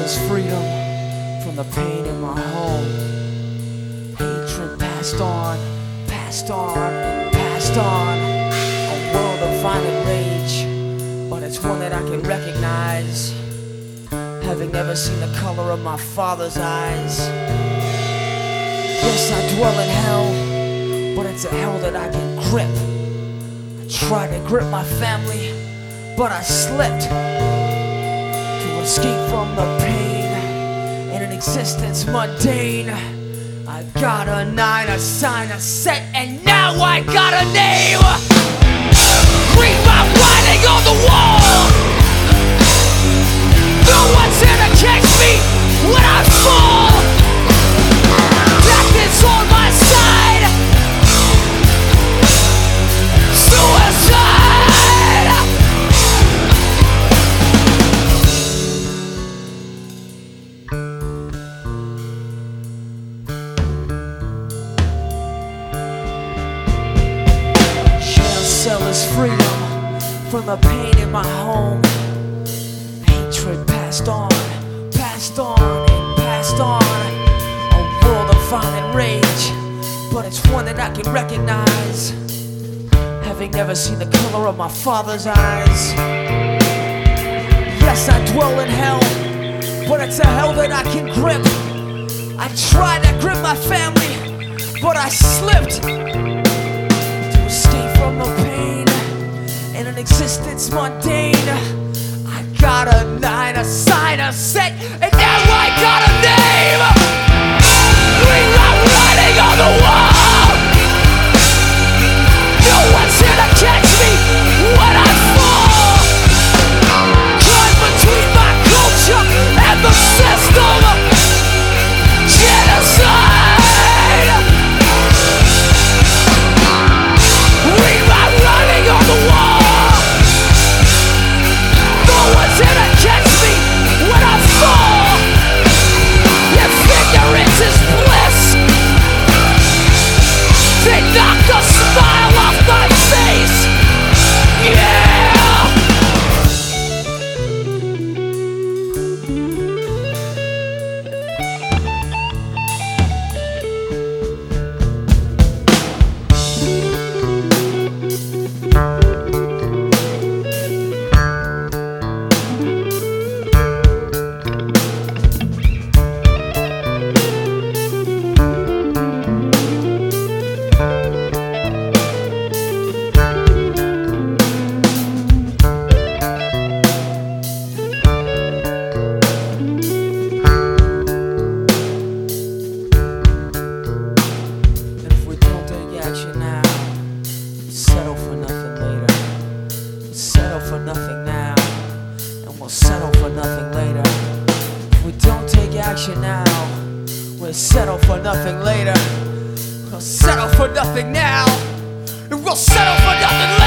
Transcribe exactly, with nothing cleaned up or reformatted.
is freedom from the pain in my home. Hatred passed on, passed on, passed on. A world of violent rage, but it's one that I can recognize, having never seen the color of my father's eyes. Yes, I dwell in hell, but it's a hell that I can grip. I tried to grip my family, but I slipped. To escape from the pain in an existence mundane, I got a nine, a sign, a set, and now I got a name. Read my writing on the wall. No one's here to catch me when I fall. Death is on my side. Suicide. Jail cell is freedom from the pain in my home. Hatred passed on, passed on, and passed on. A world of violent rage, but it's one that I can recognize, having never seen the color of my father's eyes. Yes, I dwell in hell, but it's a hell that I can grip. I tried to grip my family, but I slipped. To escape from the pain in an existence mundane, I got a nine, a sign, a set, and now I got a name. Read my writing on the wall. No one's here to catch me when I fall. Caught between my culture and the system. Genocide. Read my writing on the wall. No one's here to catch me when I fall. If ignorance is bliss, they knock the smile off my face. Yeah. Settle for nothing later. Settle for nothing now, and we'll settle for nothing later. If we don't take action now, we'll settle for nothing later. We'll settle for nothing now, and we'll settle for nothing later.